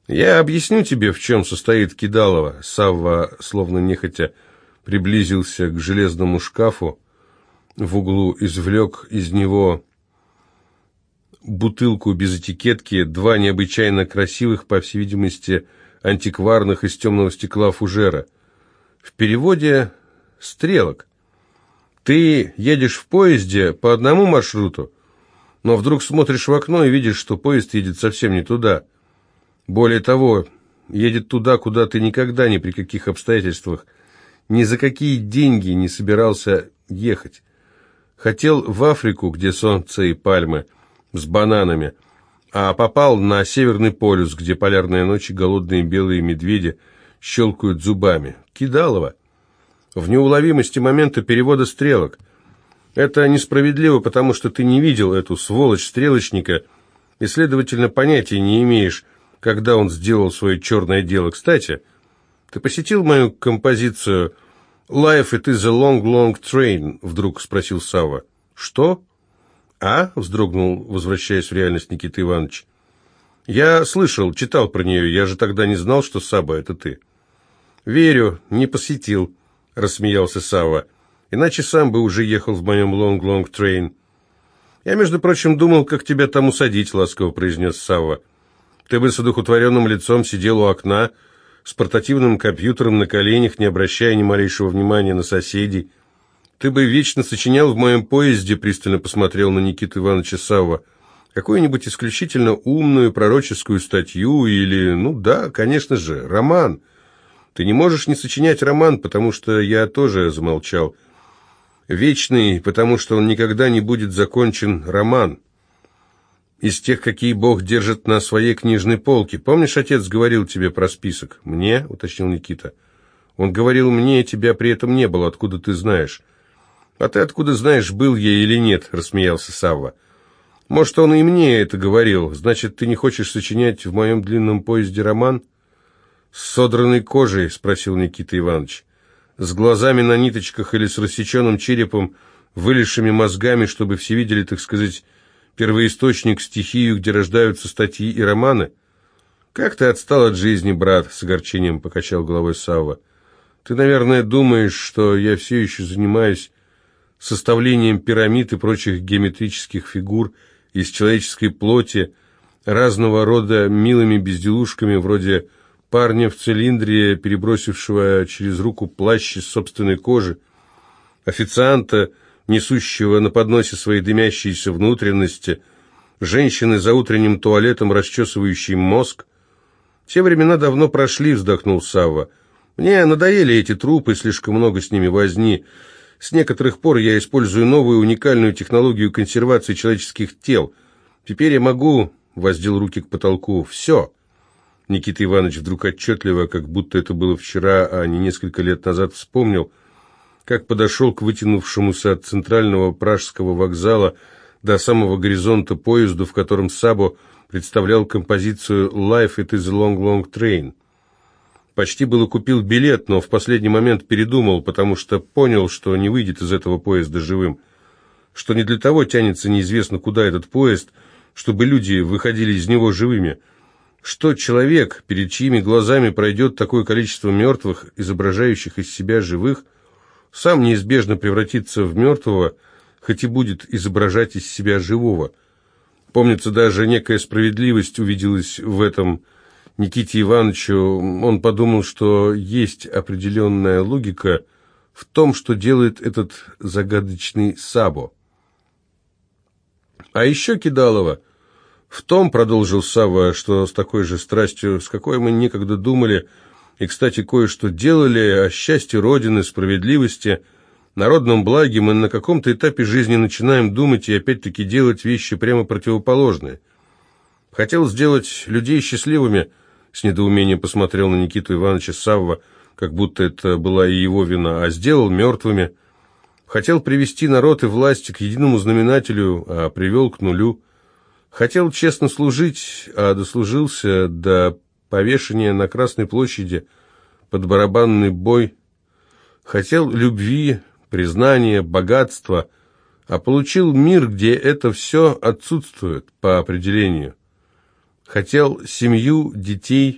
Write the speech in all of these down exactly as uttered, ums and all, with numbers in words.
«Я объясню тебе, в чем состоит Кидалова». Савва, словно нехотя, приблизился к железному шкафу в углу, извлек из него бутылку без этикетки, два необычайно красивых, по всей видимости, антикварных из темного стекла фужера. В переводе «стрелок». Ты едешь в поезде по одному маршруту, но вдруг смотришь в окно и видишь, что поезд едет совсем не туда. Более того, едет туда, куда ты никогда ни при каких обстоятельствах, ни за какие деньги не собирался ехать. Хотел в Африку, где солнце и пальмы, с бананами, а попал на Северный полюс, где полярные ночи голодные белые медведи щелкают зубами. Кидалова. В неуловимости момента перевода стрелок. Это несправедливо, потому что ты не видел эту сволочь-стрелочника и, следовательно, понятия не имеешь, когда он сделал свое черное дело. Кстати, ты посетил мою композицию «Life it is a long, long train», — вдруг спросил Савва. «Что?» «А?» — вздрогнул, возвращаясь в реальность Никита Иванович. «Я слышал, читал про нее, я же тогда не знал, что Саба — это ты». «Верю, не посетил», — рассмеялся Савва. «Иначе сам бы уже ехал в моем long, long train». «Я, между прочим, думал, как тебя там усадить», — ласково произнес Савва. «Ты бы с одухотворенным лицом сидел у окна, с портативным компьютером на коленях, не обращая ни малейшего внимания на соседей. Ты бы вечно сочинял в моем поезде», — пристально посмотрел на Никиту Ивановича Савва, «какую-нибудь исключительно умную пророческую статью или, ну да, конечно же, роман. Ты не можешь не сочинять роман, потому что я тоже замолчал. Вечный, потому что он никогда не будет закончен, роман. Из тех, какие Бог держит на своей книжной полке. Помнишь, отец говорил тебе про список?» «Мне?» — уточнил Никита. «Он говорил мне, тебя при этом не было. Откуда ты знаешь?» «А ты откуда знаешь, был я или нет?» — рассмеялся Савва. «Может, он и мне это говорил. Значит, ты не хочешь сочинять в моем длинном поезде роман?» «С содранной кожей?» — спросил Никита Иванович. «С глазами на ниточках или с рассеченным черепом, вылезшими мозгами, чтобы все видели, так сказать, первоисточник, стихию, где рождаются статьи и романы?» «Как ты отстал от жизни, брат?» — с огорчением покачал головой Савва. «Ты, наверное, думаешь, что я все еще занимаюсь составлением пирамид и прочих геометрических фигур из человеческой плоти, разного рода милыми безделушками, вроде парня в цилиндре, перебросившего через руку плащ из собственной кожи, официанта, несущего на подносе свои дымящиеся внутренности, женщины за утренним туалетом, расчесывающей мозг. «Те времена давно прошли», — вздохнул Савва. «Мне надоели эти трупы, слишком много с ними возни. С некоторых пор я использую новую уникальную технологию консервации человеческих тел. Теперь я могу...» — воздел руки к потолку. «Все». Никита Иванович вдруг отчетливо, как будто это было вчера, а не несколько лет назад, вспомнил, как подошел к вытянувшемуся от центрального пражского вокзала до самого горизонта поезду, в котором Сабо представлял композицию «Life it is a long, long train». Почти было купил билет, но в последний момент передумал, потому что понял, что не выйдет из этого поезда живым, что не для того тянется неизвестно куда этот поезд, чтобы люди выходили из него живыми, что человек, перед чьими глазами пройдет такое количество мертвых, изображающих из себя живых, сам неизбежно превратится в мертвого, хоть и будет изображать из себя живого. Помнится, даже некая справедливость увиделась в этом Никите Ивановичу. Он подумал, что есть определенная логика в том, что делает этот загадочный Сабо. А еще Кидалова в том, продолжил Савва, что с такой же страстью, с какой мы некогда думали, и, кстати, кое-что делали о счастье Родины, справедливости, народном благе, мы на каком-то этапе жизни начинаем думать и опять-таки делать вещи прямо противоположные. Хотел сделать людей счастливыми, с недоумением посмотрел на Никиту Ивановича Савва, как будто это была и его вина, а сделал мертвыми. Хотел привести народ и власть к единому знаменателю, а привел к нулю. Хотел честно служить, а дослужился до повешения на Красной площади под барабанный бой. Хотел любви, признания, богатства, а получил мир, где это все отсутствует по определению. Хотел семью, детей,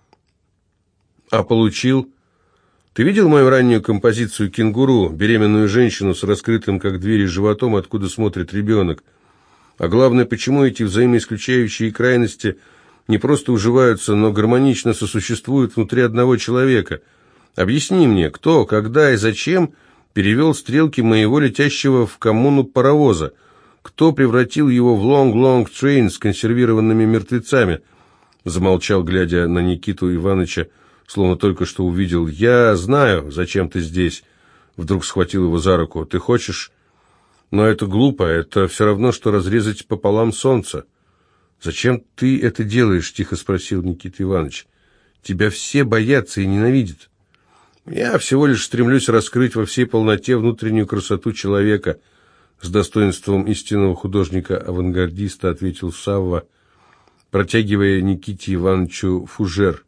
а получил... Ты видел мою раннюю композицию «Кенгуру», беременную женщину с раскрытым, как двери, животом, откуда смотрит ребенок? А главное, почему эти взаимоисключающие крайности не просто уживаются, но гармонично сосуществуют внутри одного человека? Объясни мне, кто, когда и зачем перевел стрелки моего летящего в коммуну паровоза? Кто превратил его в long-long train с консервированными мертвецами? Замолчал, глядя на Никиту Ивановича, словно только что увидел. «Я знаю, зачем ты здесь», — вдруг схватил его за руку. «Ты хочешь? Но это глупо, это все равно, что разрезать пополам солнце». «Зачем ты это делаешь?» — тихо спросил Никита Иванович. «Тебя все боятся и ненавидят». «Я всего лишь стремлюсь раскрыть во всей полноте внутреннюю красоту человека», — с достоинством истинного художника-авангардиста ответил Савва, протягивая Никите Ивановичу фужер.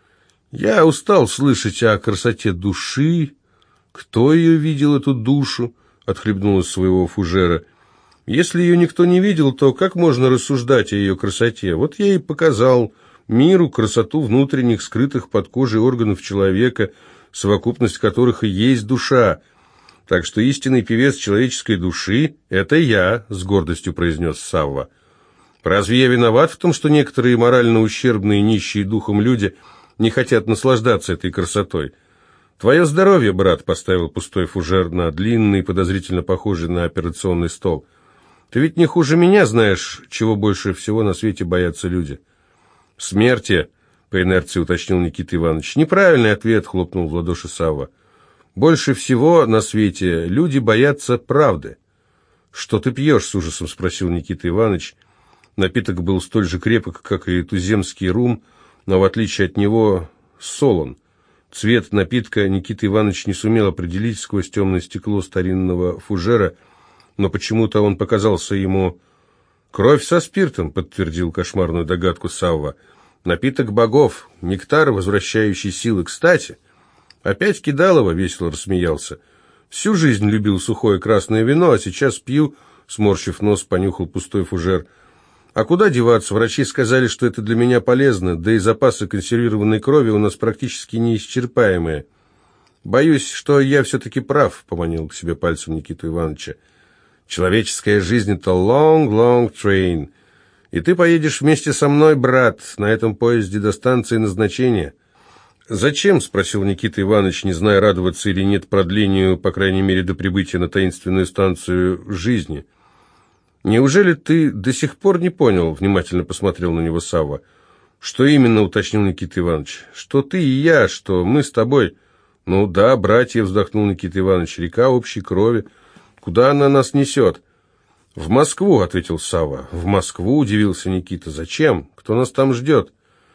«Я устал слышать о красоте души. Кто ее видел, эту душу?» — отхлебнул из своего фужера. «Если ее никто не видел, то как можно рассуждать о ее красоте? Вот я и показал миру красоту внутренних, скрытых под кожей органов человека, совокупность которых и есть душа. Так что истинный певец человеческой души — это я», — с гордостью произнес Савва. «Разве я виноват в том, что некоторые морально ущербные, нищие духом люди не хотят наслаждаться этой красотой? Твое здоровье, брат», — поставил пустой фужер на длинный, подозрительно похожий на операционный стол. «Ты ведь не хуже меня знаешь, чего больше всего на свете боятся люди». «Смерти», — по инерции уточнил Никита Иванович. «Неправильный ответ», — хлопнул в ладоши Савва. «Больше всего на свете люди боятся правды». «Что ты пьешь?» — с ужасом спросил Никита Иванович. Напиток был столь же крепок, как и туземский рум, но в отличие от него солон. Цвет напитка Никита Иванович не сумел определить сквозь темное стекло старинного фужера, но почему-то он показался ему... «Кровь со спиртом», — подтвердил кошмарную догадку Савва. «Напиток богов, нектар, возвращающий силы. Кстати...» «Опять Кидалова?» — весело рассмеялся. «Всю жизнь любил сухое красное вино, а сейчас пью», — сморщив нос, понюхал пустой фужер. «А куда деваться? Врачи сказали, что это для меня полезно, да и запасы консервированной крови у нас практически неисчерпаемые». «Боюсь, что я все-таки прав», — поманил к себе пальцем Никиту Ивановича. «Человеческая жизнь — это long-long train. И ты поедешь вместе со мной, брат, на этом поезде до станции назначения». «Зачем?» — спросил Никита Иванович, не зная, радоваться или нет продлению, по крайней мере, до прибытия на таинственную станцию жизни. «Неужели ты до сих пор не понял?» — внимательно посмотрел на него Савва. «Что именно?» — уточнил Никита Иванович. «Что ты и я, что мы с тобой...» «Ну да, братья», — вздохнул Никита Иванович, — «река общей крови. Куда она нас несет?» «В Москву», — ответил Савва. «В Москву?» — удивился Никита. «Зачем? Кто нас там ждет?»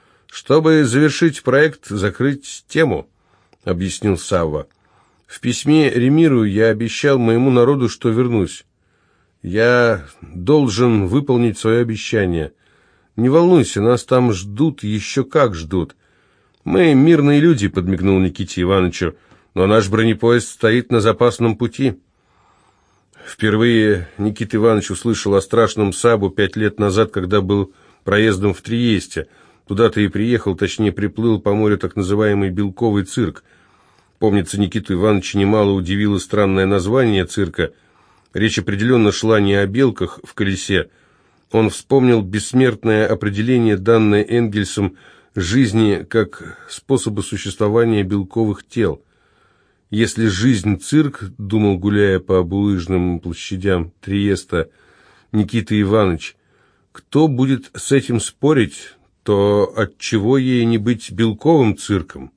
«Чтобы завершить проект, закрыть тему», — объяснил Савва. «В письме Ремиру я обещал моему народу, что вернусь. Я должен выполнить свое обещание. Не волнуйся, нас там ждут, еще как ждут. Мы мирные люди», — подмигнул Никите Ивановичу, «но наш бронепоезд стоит на запасном пути». Впервые Никита Иванович услышал о страшном Сабу пять лет назад, когда был проездом в Триесте. Туда-то и приехал, точнее приплыл по морю так называемый «Белковый цирк». Помнится, Никиту Ивановича немало удивило странное название цирка. Речь определенно шла не о белках в колесе. Он вспомнил бессмертное определение, данное Энгельсом, жизни как способа существования белковых тел. «Если жизнь цирк», — думал, гуляя по булыжным площадям Триеста Никита Иванович, — «кто будет с этим спорить, то отчего ей не быть белковым цирком?»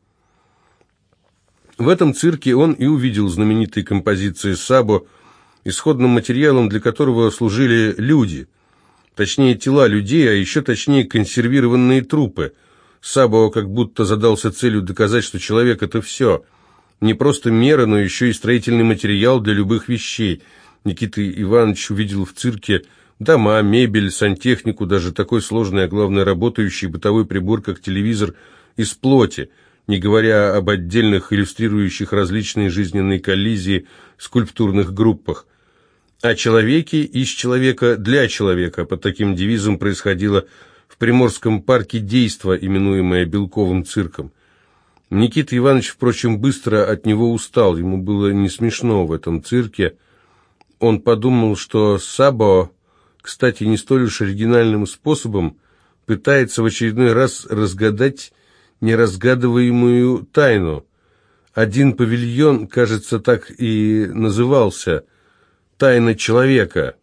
В этом цирке он и увидел знаменитые композиции Сабо, исходным материалом для которого служили люди, точнее тела людей, а еще точнее консервированные трупы. Сабо как будто задался целью доказать, что человек — это все, не просто мера, но еще и строительный материал для любых вещей. Никита Иванович увидел в цирке дома, мебель, сантехнику, даже такой сложный, а главное работающий бытовой прибор, как телевизор, из плоти, не говоря об отдельных иллюстрирующих различные жизненные коллизии скульптурных группах. О человеке из человека для человека. Под таким девизом происходило в Приморском парке действо, именуемое Белковым цирком. Никита Иванович, впрочем, быстро от него устал, ему было не смешно в этом цирке. Он подумал, что Сабо, кстати, не столь уж оригинальным способом, пытается в очередной раз разгадать неразгадываемую тайну. Один павильон, кажется, так и назывался «Тайна человека».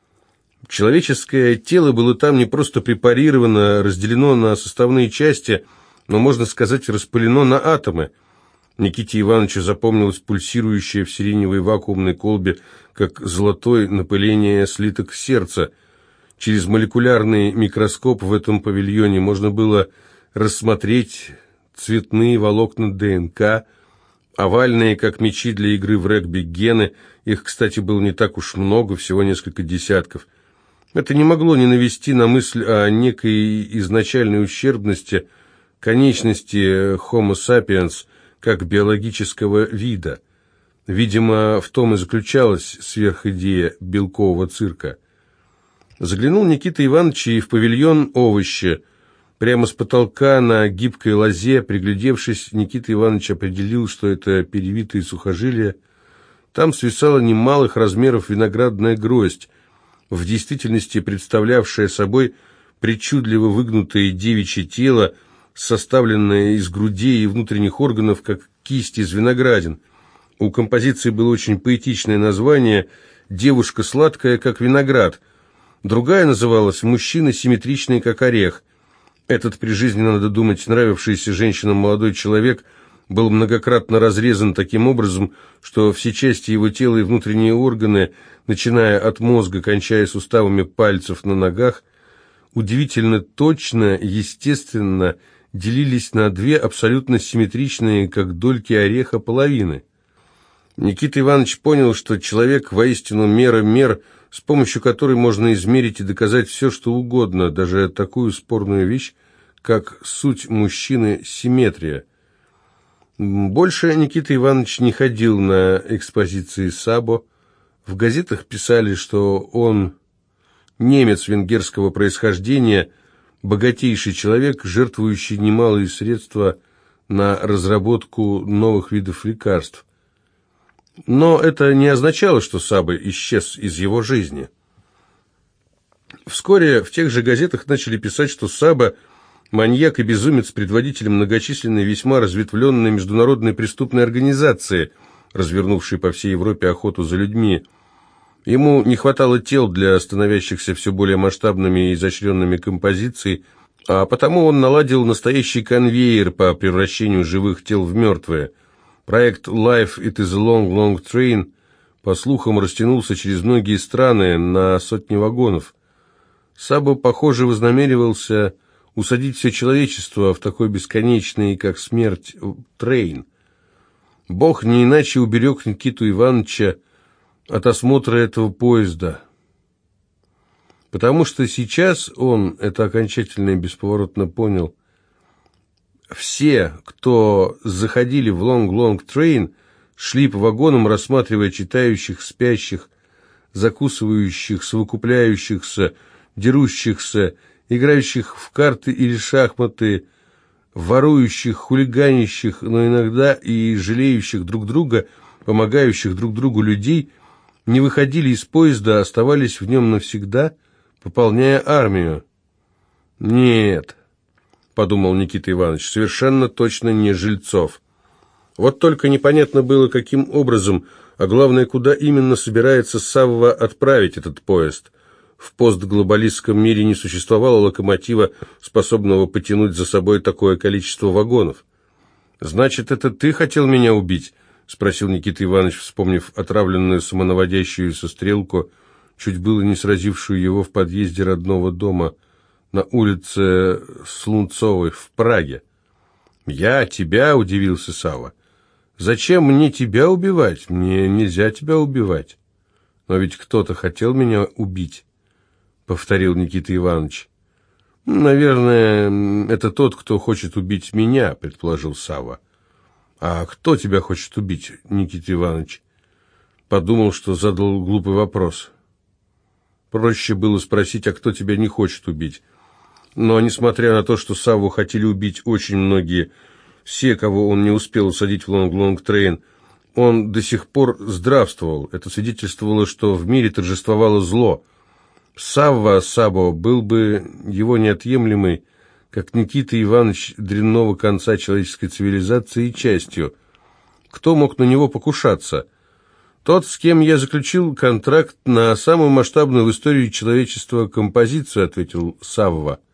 Человеческое тело было там не просто препарировано, разделено на составные части, но, можно сказать, распылено на атомы. Никите Ивановичу запомнилось пульсирующее в сиреневой вакуумной колбе, как золотое напыление слиток сердца. Через молекулярный микроскоп в этом павильоне можно было рассмотреть цветные волокна ДНК, овальные, как мячи для игры в регби, гены. Их, кстати, было не так уж много, всего несколько десятков. Это не могло не навести на мысль о некой изначальной ущербности конечности Homo sapiens как биологического вида. Видимо, в том и заключалась сверхидея белкового цирка. Заглянул Никита Иванович и в павильон овощи. Прямо с потолка на гибкой лозе, приглядевшись, Никита Иванович определил, что это перевитые сухожилия. Там свисала немалых размеров виноградная гроздь, в действительности представлявшая собой причудливо выгнутое девичье тело, составленное из грудей и внутренних органов, как кисть из виноградин. У композиции было очень поэтичное название «Девушка сладкая, как виноград». Другая называлась «Мужчина симметричный, как орех». Этот при жизни, надо думать, нравившийся женщинам молодой человек был многократно разрезан таким образом, что все части его тела и внутренние органы, начиная от мозга, кончая суставами пальцев на ногах, удивительно точно, естественно, делились на две абсолютно симметричные, как дольки ореха, половины. Никита Иванович понял, что человек воистину мера мер, с помощью которой можно измерить и доказать все, что угодно, даже такую спорную вещь, как суть мужчины симметрия. Больше Никита Иванович не ходил на экспозиции Сабо. В газетах писали, что он немец венгерского происхождения, богатейший человек, жертвующий немалые средства на разработку новых видов лекарств. Но это не означало, что Сабо исчез из его жизни. Вскоре в тех же газетах начали писать, что Сабо – маньяк и безумец, предводитель многочисленной, весьма разветвленной международной преступной организации, развернувшей по всей Европе охоту за людьми. Ему не хватало тел для становящихся все более масштабными и изощренными композиций, а потому он наладил настоящий конвейер по превращению живых тел в мертвые. Проект «Life It Is a Long, Long Train», по слухам, растянулся через многие страны на сотни вагонов. Сабо, похоже, вознамеривался усадить все человечество в такой бесконечный, как смерть, трейн. Бог не иначе уберег Никиту Ивановича от осмотра этого поезда, потому что сейчас он это окончательно и бесповоротно понял. Все, кто заходили в Long Long Train, шли по вагонам, рассматривая читающих, спящих, закусывающих, совокупляющихся, дерущихся, играющих в карты или шахматы, ворующих, хулиганящих, но иногда и жалеющих друг друга, помогающих друг другу людей, не выходили из поезда, оставались в нем навсегда, пополняя армию. «Нет», — подумал Никита Иванович, — «совершенно точно не Жильцов». Вот только непонятно было, каким образом, а главное, куда именно собирается Савва отправить этот поезд. В постглобалистском мире не существовало локомотива, способного потянуть за собой такое количество вагонов. «Значит, это ты хотел меня убить?» — спросил Никита Иванович, вспомнив отравленную самонаводящуюся стрелку, чуть было не сразившую его в подъезде родного дома на улице Слунцовой в Праге. «Я? Тебя?» — удивился Савва. «Зачем мне тебя убивать? Мне нельзя тебя убивать». «Но ведь кто-то хотел меня убить», — повторил Никита Иванович. «Наверное, это тот, кто хочет убить меня», — предположил Савва. «А кто тебя хочет убить, Никита Иванович?» Подумал, что задал глупый вопрос. Проще было спросить, а кто тебя не хочет убить. Но, несмотря на то, что Савву хотели убить очень многие, все, кого он не успел усадить в лонг-лонг-трейн, он до сих пор здравствовал. Это свидетельствовало, что в мире торжествовало зло. Савва Сабо был бы его неотъемлемой, как Никита Иванович, дрянного конца человеческой цивилизации, частью. Кто мог на него покушаться? Тот, с кем я заключил контракт на самую масштабную в истории человечества композицию, ответил Савва.